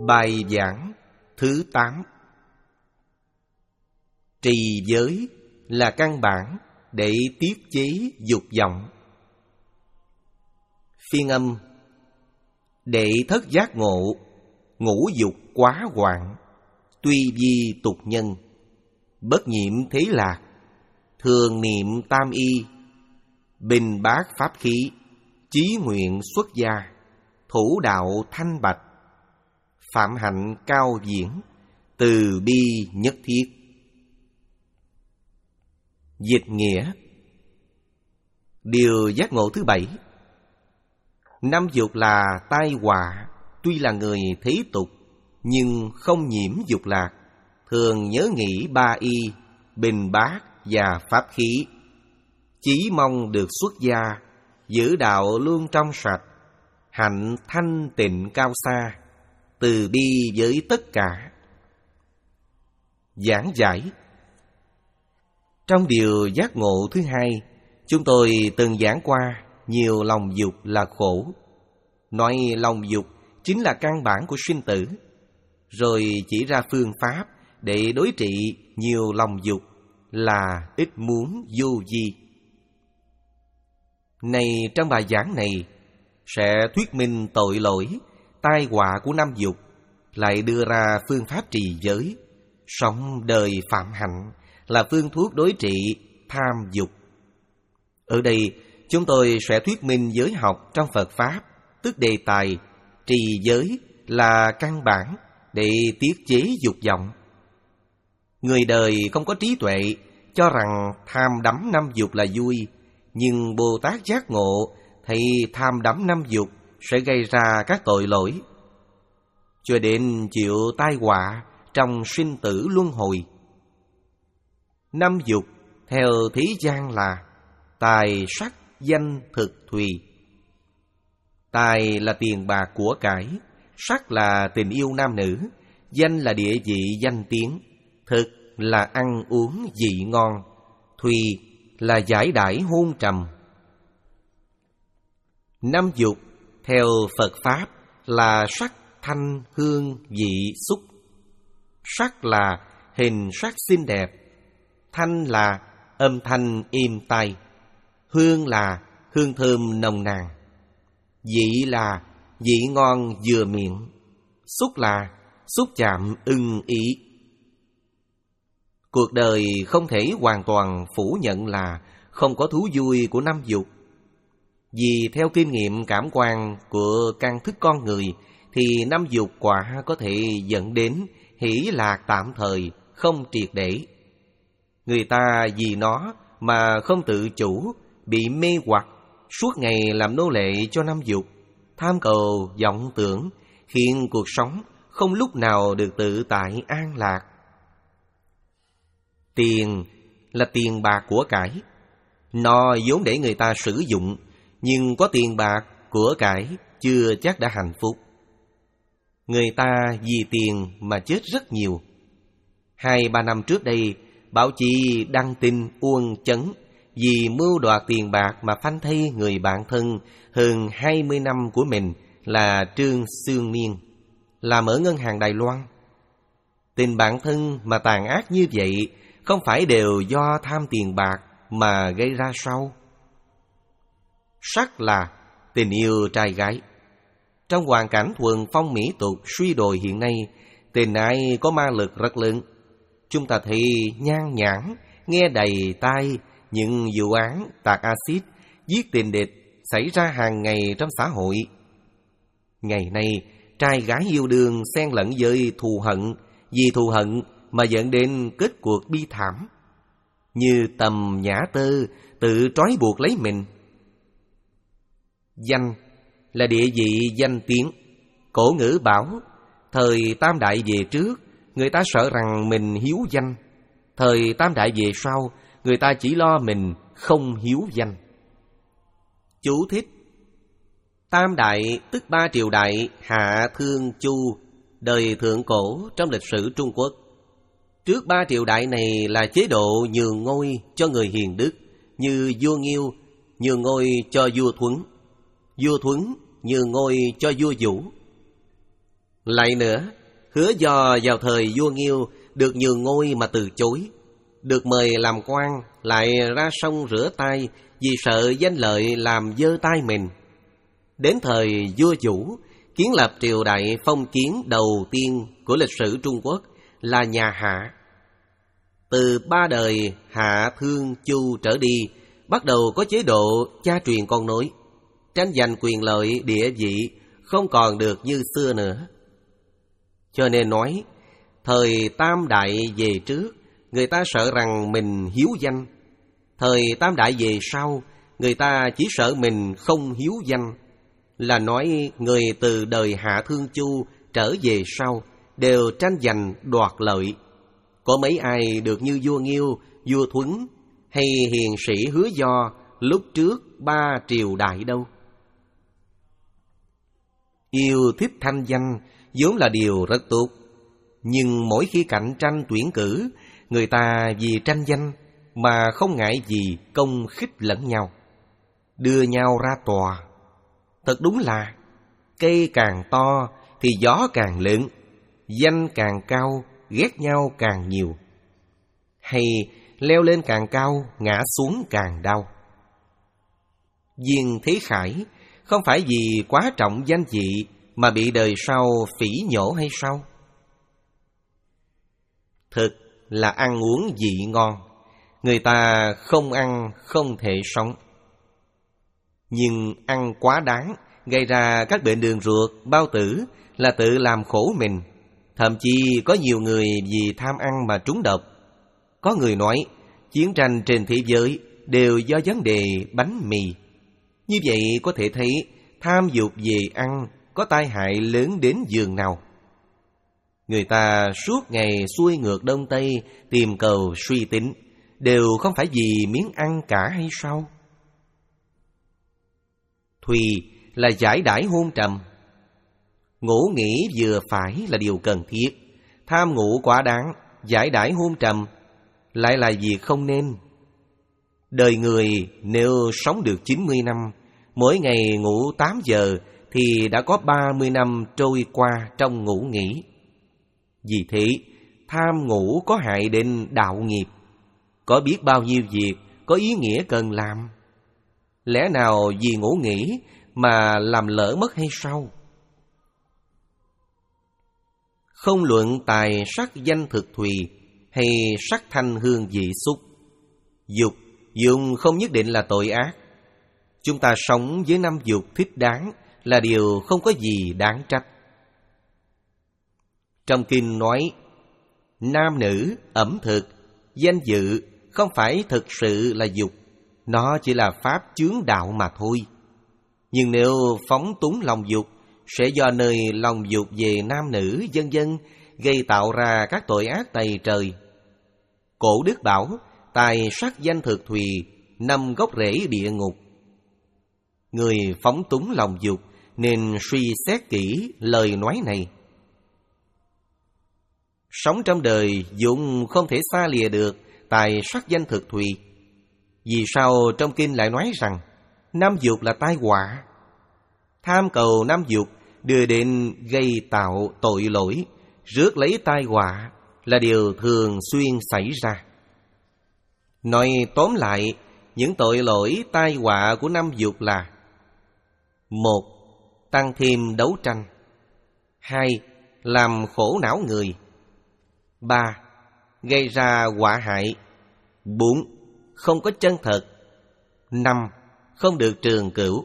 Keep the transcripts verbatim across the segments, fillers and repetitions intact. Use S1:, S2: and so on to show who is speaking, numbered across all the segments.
S1: Bài giảng thứ tám. Trì giới là căn bản để tiết chế dục vọng. Phiên âm: đệ thất giác ngộ, ngũ dục quá hoạn, tuy vi tục nhân, bất nhiễm thế lạc, thường niệm tam y, bình bát pháp khí, chí nguyện xuất gia, thủ đạo thanh bạch, phạm hạnh cao viễn, từ bi nhất thiết. Dịch nghĩa: điều giác ngộ thứ bảy. Năm dục là tai họa, tuy là người thế tục, nhưng không nhiễm dục lạc, thường nhớ nghĩ ba y, bình bát và pháp khí, chí mong được xuất gia, giữ đạo luôn trong sạch, hạnh thanh tịnh cao xa, từ bi với tất cả. Giảng giải: trong điều giác ngộ thứ hai, chúng tôi từng giảng qua nhiều lòng dục là khổ. Nói lòng dục chính là căn bản của sinh tử, rồi chỉ ra phương pháp để đối trị nhiều lòng dục là ít muốn vô vi. Này, trong bài giảng này sẽ thuyết minh tội lỗi, tai họa của năm dục, lại đưa ra phương pháp trì giới, sống đời phạm hạnh là phương thuốc đối trị tham dục. Ở đây chúng tôi sẽ thuyết minh giới học trong Phật Pháp, tức đề tài trì giới là căn bản để tiết chế dục vọng. Người đời không có trí tuệ cho rằng tham đắm năm dục là vui, nhưng Bồ Tát giác ngộ thì tham đắm năm dục sẽ gây ra các tội lỗi, cho đến chịu tai họa trong sinh tử luân hồi. Năm dục theo thế gian là tài, sắc, danh, thực, thùy. Tài là tiền bạc của cải, sắc là tình yêu nam nữ, danh là địa vị danh tiếng, thực là ăn uống vị ngon, thùy là giải đãi hôn trầm. Năm dục theo Phật Pháp là sắc, thanh, hương, vị, xúc. Sắc là hình sắc xinh đẹp, thanh là âm thanh êm tai, hương là hương thơm nồng nàn, vị là vị ngon vừa miệng, xúc là xúc chạm ưng ý. Cuộc đời không thể hoàn toàn phủ nhận là không có thú vui của năm dục. Vì theo kinh nghiệm cảm quan của căn thức con người thì năm dục quả có thể dẫn đến hỷ lạc tạm thời, không triệt để. Người ta vì nó mà không tự chủ, bị mê hoặc, suốt ngày làm nô lệ cho năm dục, tham cầu vọng tưởng, khiến cuộc sống không lúc nào được tự tại an lạc. Tiền là tiền bạc của cải, nó vốn để người ta sử dụng, nhưng có tiền bạc, của cải chưa chắc đã hạnh phúc. Người ta vì tiền mà chết rất nhiều. Hai ba năm trước đây, báo chí đăng tin uông chấn vì mưu đoạt tiền bạc mà phanh thây người bạn thân hơn hai mươi năm của mình là Trương Xương Miên, làm ở ngân hàng Đài Loan. Tình bạn thân mà tàn ác như vậy không phải đều do tham tiền bạc mà gây ra sao? Sắc là tình yêu trai gái. Trong hoàn cảnh thuần phong mỹ tục suy đồi hiện nay, tình ái có ma lực rất lớn. Chúng ta thấy nhan nhản, nghe đầy tai những vụ án tạt axit, giết tình địch xảy ra hàng ngày trong xã hội. Ngày nay, trai gái yêu đương xen lẫn với thù hận, vì thù hận mà dẫn đến kết cuộc bi thảm. Như Tầm Nhã Tơ tự trói buộc lấy mình. Danh là địa vị danh tiếng. Cổ ngữ bảo, thời Tam Đại về trước, người ta sợ rằng mình hiếu danh. Thời Tam Đại về sau, người ta chỉ lo mình không hiếu danh. Chú thích: Tam Đại tức ba triều đại Hạ Thương Chu, đời thượng cổ trong lịch sử Trung Quốc. Trước ba triều đại này là chế độ nhường ngôi cho người hiền đức, như vua Nghiêu nhường ngôi cho vua Thuấn, vua Thuấn nhường ngôi cho vua Vũ. Lại nữa, Hứa Do vào thời vua Nghiêu được nhường ngôi mà từ chối, được mời làm quan lại ra sông rửa tay vì sợ danh lợi làm dơ tay mình. Đến thời vua Vũ, kiến lập triều đại phong kiến đầu tiên của lịch sử Trung Quốc là nhà Hạ. Từ ba đời Hạ Thương Chu trở đi, bắt đầu có chế độ cha truyền con nối, tranh giành quyền lợi địa vị không còn được như xưa nữa. Cho nên nói, thời Tam Đại về trước, người ta sợ rằng mình hiếu danh. Thời Tam Đại về sau, người ta chỉ sợ mình không hiếu danh. Là nói người từ đời Hạ Thương Chu trở về sau đều tranh giành đoạt lợi. Có mấy ai được như vua Nghiêu, vua Thuấn hay hiền sĩ Hứa Do lúc trước ba triều đại đâu. Yêu thích thanh danh vốn là điều rất tốt, nhưng mỗi khi cạnh tranh tuyển cử, người ta vì tranh danh mà không ngại gì công khích lẫn nhau, đưa nhau ra tòa. Thật đúng là cây càng to thì gió càng lớn, danh càng cao ghét nhau càng nhiều, hay leo lên càng cao ngã xuống càng đau. Viên Thế Khải không phải vì quá trọng danh vị mà bị đời sau phỉ nhổ hay sao? Thực là ăn uống vị ngon, người ta không ăn không thể sống. Nhưng ăn quá đáng gây ra các bệnh đường ruột, bao tử là tự làm khổ mình. Thậm chí có nhiều người vì tham ăn mà trúng độc. Có người nói chiến tranh trên thế giới đều do vấn đề bánh mì. Như vậy có thể thấy tham dục về ăn có tai hại lớn đến giường nào. Người ta suốt ngày xuôi ngược đông tây tìm cầu suy tính, đều không phải vì miếng ăn cả hay sao? Thùy là giải đãi hôn trầm. Ngủ nghỉ vừa phải là điều cần thiết. Tham ngủ quá đáng, giải đãi hôn trầm lại là việc không nên. Đời người nếu sống được chín mươi năm, mỗi ngày ngủ tám giờ thì đã có ba mươi năm trôi qua trong ngủ nghỉ. Vì thế, tham ngủ có hại đến đạo nghiệp. Có biết bao nhiêu việc có ý nghĩa cần làm. Lẽ nào vì ngủ nghỉ mà làm lỡ mất hay sao? Không luận tài sắc danh thực thùy hay sắc thanh hương vị xúc, dục dụng không nhất định là tội ác. Chúng ta sống với năm dục thích đáng là điều không có gì đáng trách. Trong kinh nói, nam nữ, ẩm thực, danh dự không phải thực sự là dục, nó chỉ là pháp chướng đạo mà thôi. Nhưng nếu phóng túng lòng dục, sẽ do nơi lòng dục về nam nữ vân vân gây tạo ra các tội ác tày trời. Cổ đức bảo, tài sắc danh thực thùy nằm gốc rễ địa ngục. Người phóng túng lòng dục nên suy xét kỹ lời nói này. Sống trong đời vốn không thể xa lìa được tài sắc danh thực thùy. Vì sao trong kinh lại nói rằng năm dục là tai họa? Tham cầu năm dục đưa đến gây tạo tội lỗi, rước lấy tai họa là điều thường xuyên xảy ra. Nói tóm lại, những tội lỗi tai họa của năm dục là: một. Tăng thêm đấu tranh. Hai. Làm khổ não người. Ba. Gây ra họa hại. Bốn. Không có chân thật. Năm. Không được trường cửu.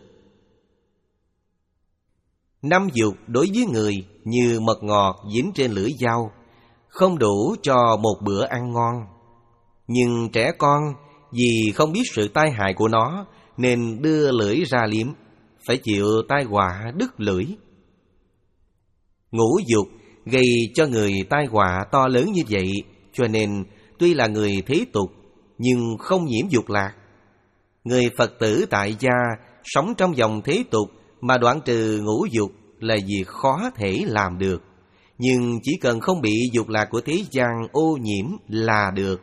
S1: Năm dục đối với người như mật ngọt dính trên lưỡi dao, không đủ cho một bữa ăn ngon. Nhưng trẻ con vì không biết sự tai hại của nó nên đưa lưỡi ra liếm, phải chịu tai họa đứt lưỡi. Ngũ dục gây cho người tai họa to lớn như vậy, cho nên tuy là người thế tục nhưng không nhiễm dục lạc. Người Phật tử tại gia sống trong vòng thế tục mà đoạn trừ ngũ dục là việc khó thể làm được. Nhưng chỉ cần không bị dục lạc của thế gian ô nhiễm là được.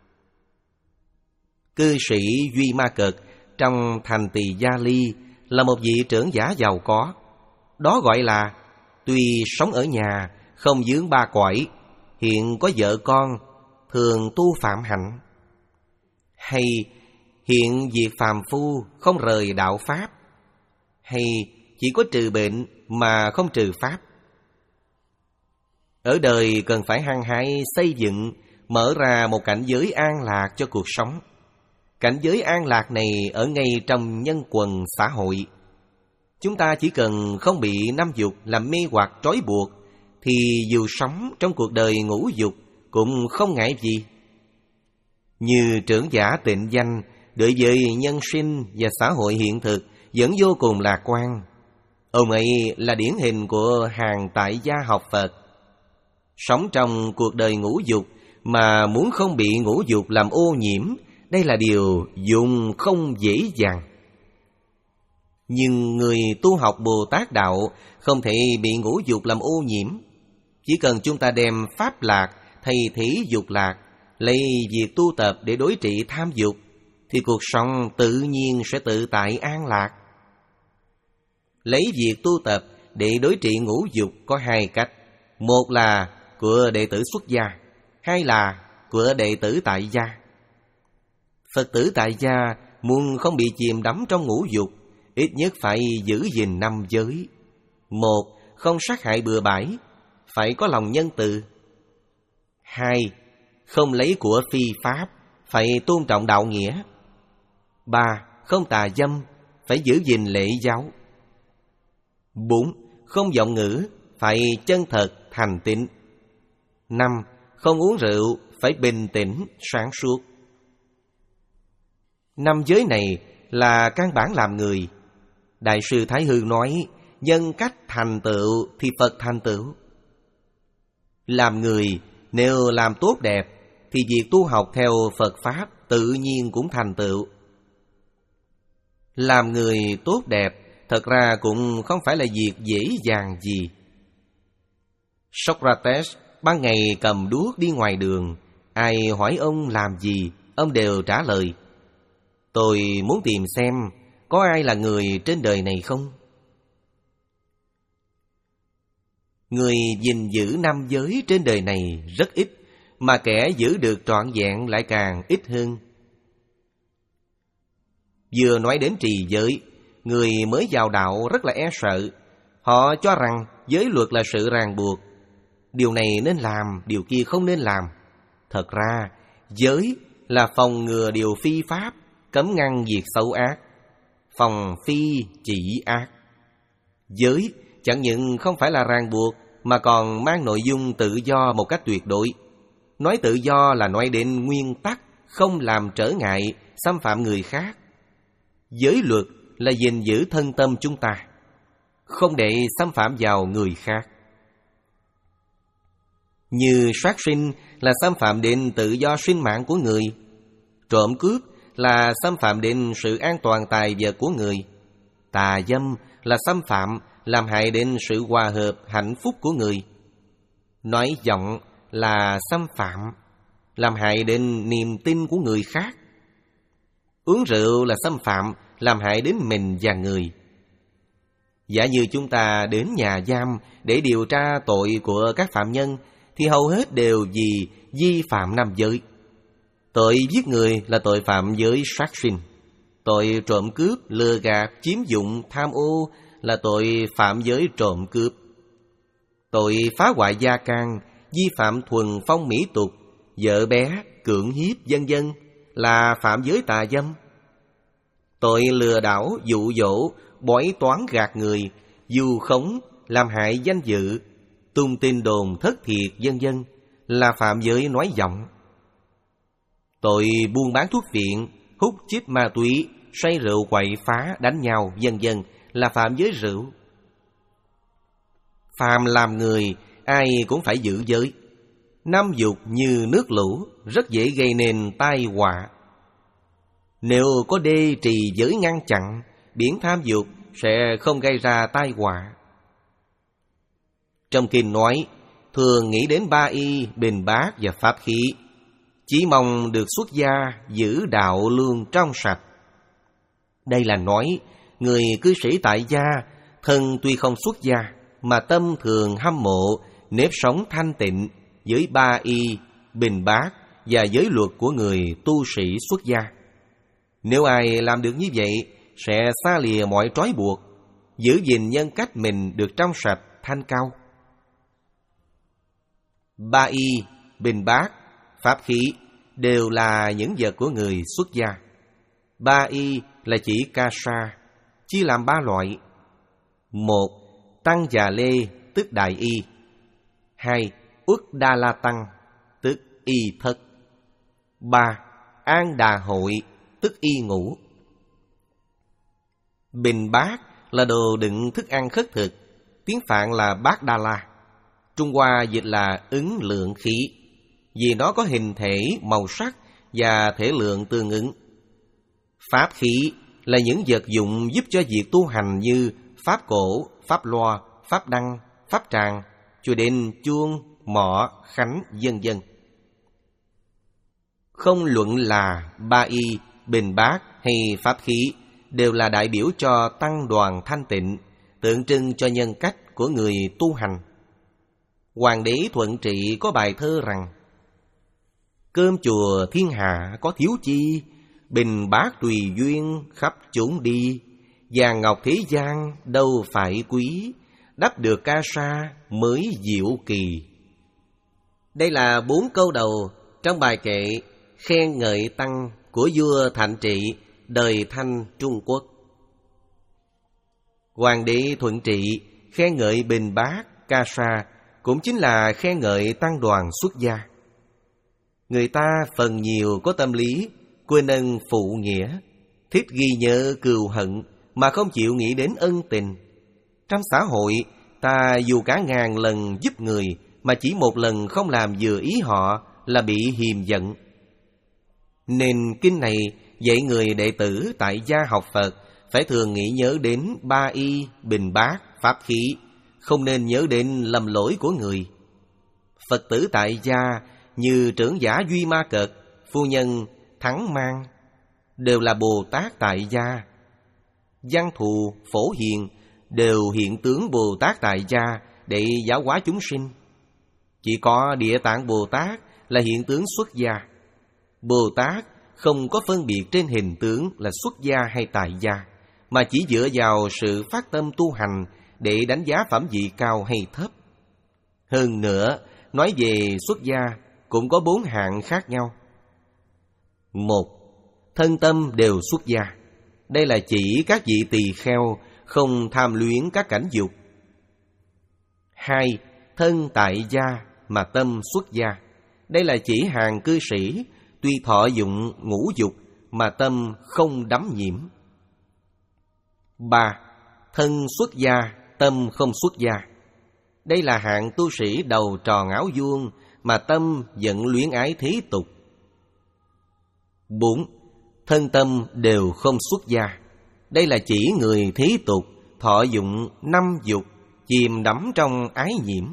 S1: Cư sĩ Duy Ma Cật trong thành Tỳ Gia Ly là một vị trưởng giả giàu có. Đó gọi là tuy sống ở nhà không vướng ba cõi, hiện có vợ con, thường tu phạm hạnh. Hay hiện việc phàm phu không rời đạo pháp. Hay chỉ có trừ bệnh mà không trừ pháp. Ở đời cần phải hăng hái xây dựng, mở ra một cảnh giới an lạc cho cuộc sống. Cảnh giới an lạc này ở ngay trong nhân quần xã hội. Chúng ta chỉ cần không bị năm dục làm mê hoặc trói buộc, thì dù sống trong cuộc đời ngũ dục cũng không ngại gì. Như trưởng giả Tịnh Danh, đối với nhân sinh và xã hội hiện thực vẫn vô cùng lạc quan. Ông ấy là điển hình của hàng tại gia học Phật. Sống trong cuộc đời ngũ dục mà muốn không bị ngũ dục làm ô nhiễm, đây là điều dùng không dễ dàng. Nhưng người tu học Bồ Tát Đạo không thể bị ngũ dục làm ô nhiễm. Chỉ cần chúng ta đem pháp lạc thay thế dục lạc, lấy việc tu tập để đối trị tham dục, thì cuộc sống tự nhiên sẽ tự tại an lạc. Lấy việc tu tập để đối trị ngũ dục có hai cách. Một là của đệ tử xuất gia, hai là của đệ tử tại gia. Phật tử tại gia muốn không bị chìm đắm trong ngũ dục, ít nhất phải giữ gìn năm giới. Một, không sát hại bừa bãi, phải có lòng nhân từ. Hai, không lấy của phi pháp, phải tôn trọng đạo nghĩa. Ba, không tà dâm, phải giữ gìn lễ giáo. Bốn, không vọng ngữ, phải chân thật, thành tín. Năm, không uống rượu, phải bình tĩnh, sáng suốt. Năm giới này là căn bản làm người. Đại sư Thái Hư nói, nhân cách thành tựu thì Phật thành tựu. Làm người nếu làm tốt đẹp thì việc tu học theo Phật Pháp tự nhiên cũng thành tựu. Làm người tốt đẹp thật ra cũng không phải là việc dễ dàng gì. Socrates ban ngày cầm đuốc đi ngoài đường, ai hỏi ông làm gì, ông đều trả lời: tôi muốn tìm xem có ai là người trên đời này không. Người gìn giữ năm giới trên đời này rất ít, mà kẻ giữ được trọn vẹn lại càng ít hơn. Vừa nói đến trì giới, người mới vào đạo rất là e sợ. Họ cho rằng giới luật là sự ràng buộc, điều này nên làm, điều kia không nên làm. Thật ra, giới là phòng ngừa điều phi pháp, cấm ngăn việc xấu ác. Phòng phi chỉ ác. Giới chẳng những không phải là ràng buộc, mà còn mang nội dung tự do một cách tuyệt đối. Nói tự do là nói đến nguyên tắc, không làm trở ngại, xâm phạm người khác. Giới luật là gìn giữ thân tâm chúng ta, không để xâm phạm vào người khác. Như sát sinh là xâm phạm đến tự do sinh mạng của người. Trộm cướp là xâm phạm đến sự an toàn tài vật của người. Tà dâm là xâm phạm, làm hại đến sự hòa hợp, hạnh phúc của người. Nói vọng là xâm phạm, làm hại đến niềm tin của người khác. Uống rượu là xâm phạm, làm hại đến mình và người. Giả như chúng ta đến nhà giam để điều tra tội của các phạm nhân, thì hầu hết đều vì vi phạm năm giới. Tội giết người là tội phạm giới sát sinh. Tội trộm cướp, lừa gạt, chiếm dụng, tham ô là tội phạm giới trộm cướp. Tội phá hoại gia can, vi phạm thuần phong mỹ tục, vợ bé, cưỡng hiếp, vân vân là phạm giới tà dâm. Tội lừa đảo, dụ dỗ, bói toán gạt người, vu khống, làm hại danh dự, tung tin đồn thất thiệt, vân vân là phạm giới nói vọng. Tội buôn bán thuốc viện, hút chích ma túy, say rượu quậy phá, đánh nhau, vân vân là phạm giới rượu. Phàm làm người, ai cũng phải giữ giới. Năm dục như nước lũ, rất dễ gây nên tai họa. Nếu có đê trì giới ngăn chặn, biển tham dục sẽ không gây ra tai họa. Trong kinh nói, thường nghĩ đến ba y, bình bát và pháp khí, chỉ mong được xuất gia, giữ đạo lương trong sạch. Đây là nói, người cư sĩ tại gia, thân tuy không xuất gia, mà tâm thường hâm mộ nếp sống thanh tịnh với ba y, bình bát và giới luật của người tu sĩ xuất gia. Nếu ai làm được như vậy, sẽ xa lìa mọi trói buộc, giữ gìn nhân cách mình được trong sạch, thanh cao. Ba y, bình bát, pháp khí đều là những vật của người xuất gia. Ba y là chỉ ca sa, chia làm ba loại. Một, tăng già lê, tức đại y. Hai, uất đa la tăng, tức y thất. Ba, an đà hội, tức y ngũ. Bình bát là đồ đựng thức ăn khất thực, tiếng Phạn là bát đa la, Trung Hoa dịch là ứng lượng khí, vì nó có hình thể, màu sắc và thể lượng tương ứng. Pháp khí là những vật dụng giúp cho việc tu hành như pháp cổ, pháp loa, pháp đăng, pháp tràng, chùa đền, chuông, mõ, khánh, vân vân. Không luận là ba y, bình bát hay pháp khí, đều là đại biểu cho tăng đoàn thanh tịnh, tượng trưng cho nhân cách của người tu hành. Hoàng đế Thuận Trị có bài thơ rằng: cơm chùa thiên hạ có thiếu chi, bình bát tùy duyên khắp chốn đi. Vàng ngọc thế gian đâu phải quý, đắp được ca sa mới diệu kỳ. Đây là bốn câu đầu trong bài kệ khen ngợi tăng của vua Thạnh Trị đời Thanh Trung Quốc. Hoàng đế Thuận Trị khen ngợi bình bát, ca sa cũng chính là khen ngợi tăng đoàn xuất gia. Người ta phần nhiều có tâm lý quên ân phụ nghĩa, thích ghi nhớ cừu hận mà không chịu nghĩ đến ân tình. Trong xã hội, ta dù cả ngàn lần giúp người mà chỉ một lần không làm vừa ý họ là bị hiềm giận. Nên kinh này dạy người đệ tử tại gia học Phật phải thường nghĩ nhớ đến ba y, bình bát, pháp khí, không nên nhớ đến lầm lỗi của người. Phật tử tại gia như trưởng giả Duy Ma Cật, phu nhân Thắng Mang đều là Bồ Tát tại gia. Văn Thù, Phổ Hiền đều hiện tướng Bồ Tát tại gia để giáo hóa chúng sinh. Chỉ có Địa Tạng Bồ Tát là hiện tướng xuất gia. Bồ Tát không có phân biệt trên hình tướng là xuất gia hay tại gia, mà chỉ dựa vào sự phát tâm tu hành để đánh giá phẩm vị cao hay thấp. Hơn nữa, nói về xuất gia cũng có bốn hạng khác nhau. Một, thân tâm đều xuất gia. Đây là chỉ các vị tỳ kheo không tham luyến các cảnh dục. Hai, thân tại gia mà tâm xuất gia. Đây là chỉ hàng cư sĩ tuy thọ dụng ngũ dục mà tâm không đắm nhiễm. Ba, thân xuất gia, tâm không xuất gia. Đây là hạng tu sĩ đầu tròn áo vuông mà tâm vẫn luyến ái thế tục. Bốn, thân tâm đều không xuất gia. Đây là chỉ người thế tục thọ dụng năm dục, chìm đắm trong ái nhiễm.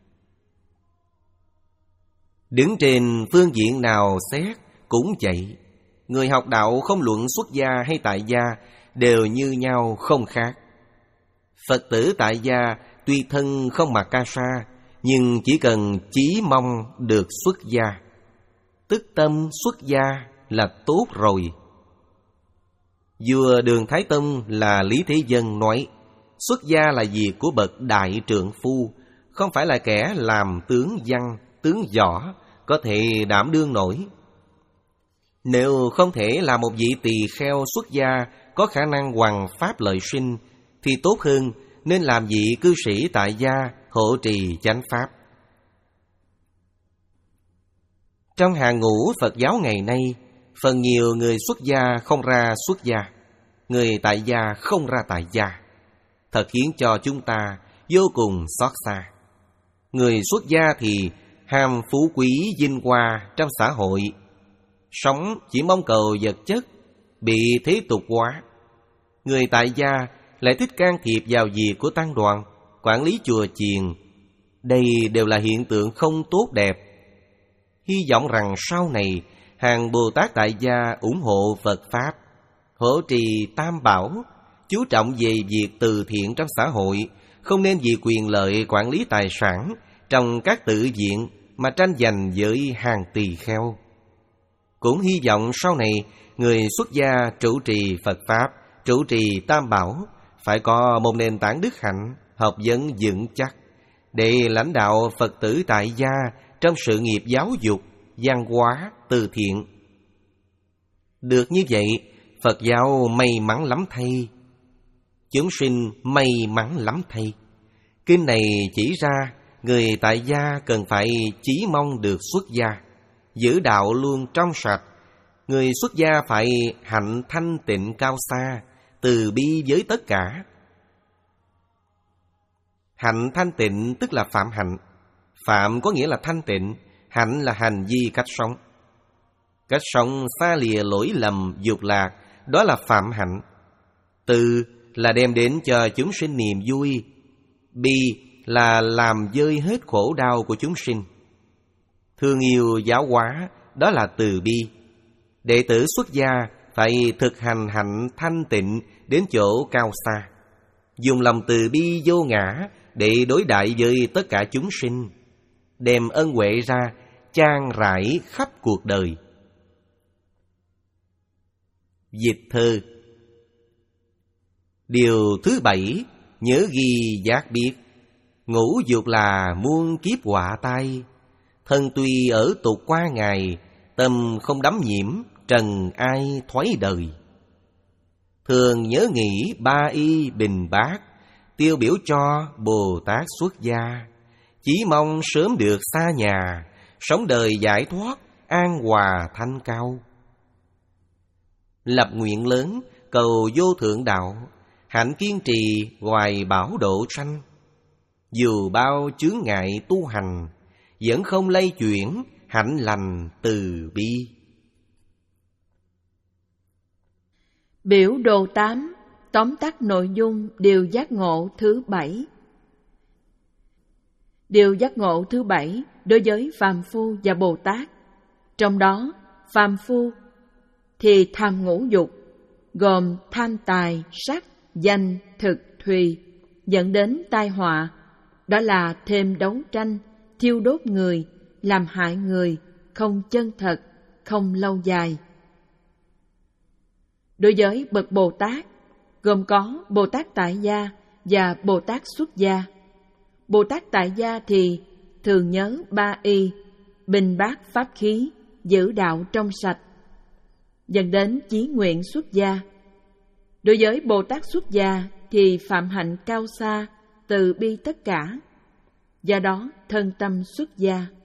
S1: Đứng trên phương diện nào xét cũng vậy. Người học đạo không luận xuất gia hay tại gia đều như nhau không khác. Phật tử tại gia tuy thân không mặc ca sa, nhưng chỉ cần chí mong được xuất gia, tức tâm xuất gia là tốt rồi. Vua Đường Thái Tông là Lý Thế Dân nói, xuất gia là việc của bậc đại trượng phu, không phải là kẻ làm tướng văn, tướng võ có thể đảm đương nổi. Nếu không thể là một vị tỳ kheo xuất gia có khả năng hoằng pháp lợi sinh, thì tốt hơn nên làm vị cư sĩ tại gia hộ trì chánh pháp. Trong hàng ngũ Phật giáo ngày nay, phần nhiều người xuất gia không ra xuất gia, người tại gia không ra tại gia, thật khiến cho chúng ta vô cùng xót xa. Người xuất gia thì ham phú quý vinh hoa trong xã hội, sống chỉ mong cầu vật chất, bị thế tục hóa. Người tại gia lại thích can thiệp vào việc của tăng đoàn, quản lý chùa chiền. Đây đều là hiện tượng không tốt đẹp. Hy vọng rằng sau này hàng Bồ Tát tại gia ủng hộ Phật Pháp, hỗ trì Tam Bảo, chú trọng về việc từ thiện trong xã hội, không nên vì quyền lợi quản lý tài sản trong các tự viện mà tranh giành với hàng tỳ kheo. Cũng hy vọng sau này người xuất gia trụ trì Phật Pháp, trụ trì Tam Bảo phải có một nền tảng đức hạnh, học vấn vững chắc để lãnh đạo Phật tử tại gia trong sự nghiệp giáo dục, văn hóa, từ thiện. Được như vậy, Phật giáo may mắn lắm thay. Chúng sinh may mắn lắm thay. Kinh này chỉ ra người tại gia cần phải chí mong được xuất gia, giữ đạo luôn trong sạch. Người xuất gia phải hạnh thanh tịnh cao xa, từ bi với tất cả. Hạnh thanh tịnh tức là phạm hạnh. Phạm có nghĩa là thanh tịnh, hạnh là hành vi cách sống. Cách sống xa lìa lỗi lầm dục lạc, đó là phạm hạnh. Từ là đem đến cho chúng sinh niềm vui. Bi là làm vơi hết khổ đau của chúng sinh. Thương yêu giáo hóa, đó là từ bi. Đệ tử xuất gia phải thực hành hạnh thanh tịnh đến chỗ cao xa, dùng lòng từ bi vô ngã để đối đãi với tất cả chúng sinh, đem ân huệ ra chan rải khắp cuộc đời. Dịch thơ. Điều thứ bảy, nhớ ghi giác biết. Ngũ dục là muôn kiếp họa tai. Thân tuy ở tục qua ngày, tâm không đắm nhiễm, trần ai thoái đời. Thường nhớ nghĩ ba y bình bát, tiêu biểu cho Bồ Tát xuất gia. Chỉ mong sớm được xa nhà, sống đời giải thoát, an hòa thanh cao. Lập nguyện lớn, cầu vô thượng đạo, hạnh kiên trì hoài bảo độ sanh. Dù bao chướng ngại tu hành, vẫn không lay chuyển, hạnh lành từ bi.
S2: Biểu đồ tám, tóm tắt nội dung điều giác ngộ thứ bảy. Điều giác ngộ thứ bảy đối với phàm phu và Bồ Tát. Trong đó, phàm phu thì tham ngũ dục, gồm tham tài, sắc, danh, thực, thùy, dẫn đến tai họa. Đó là thêm đấu tranh, thiêu đốt người, làm hại người, không chân thật, không lâu dài. Đối với bậc Bồ Tát, gồm có Bồ Tát tại gia và Bồ Tát xuất gia. Bồ Tát tại gia thì thường nhớ ba y, bình bát pháp khí, giữ đạo trong sạch, dẫn đến chí nguyện xuất gia. Đối với Bồ Tát xuất gia thì phạm hạnh cao xa, từ bi tất cả, do đó thân tâm xuất gia.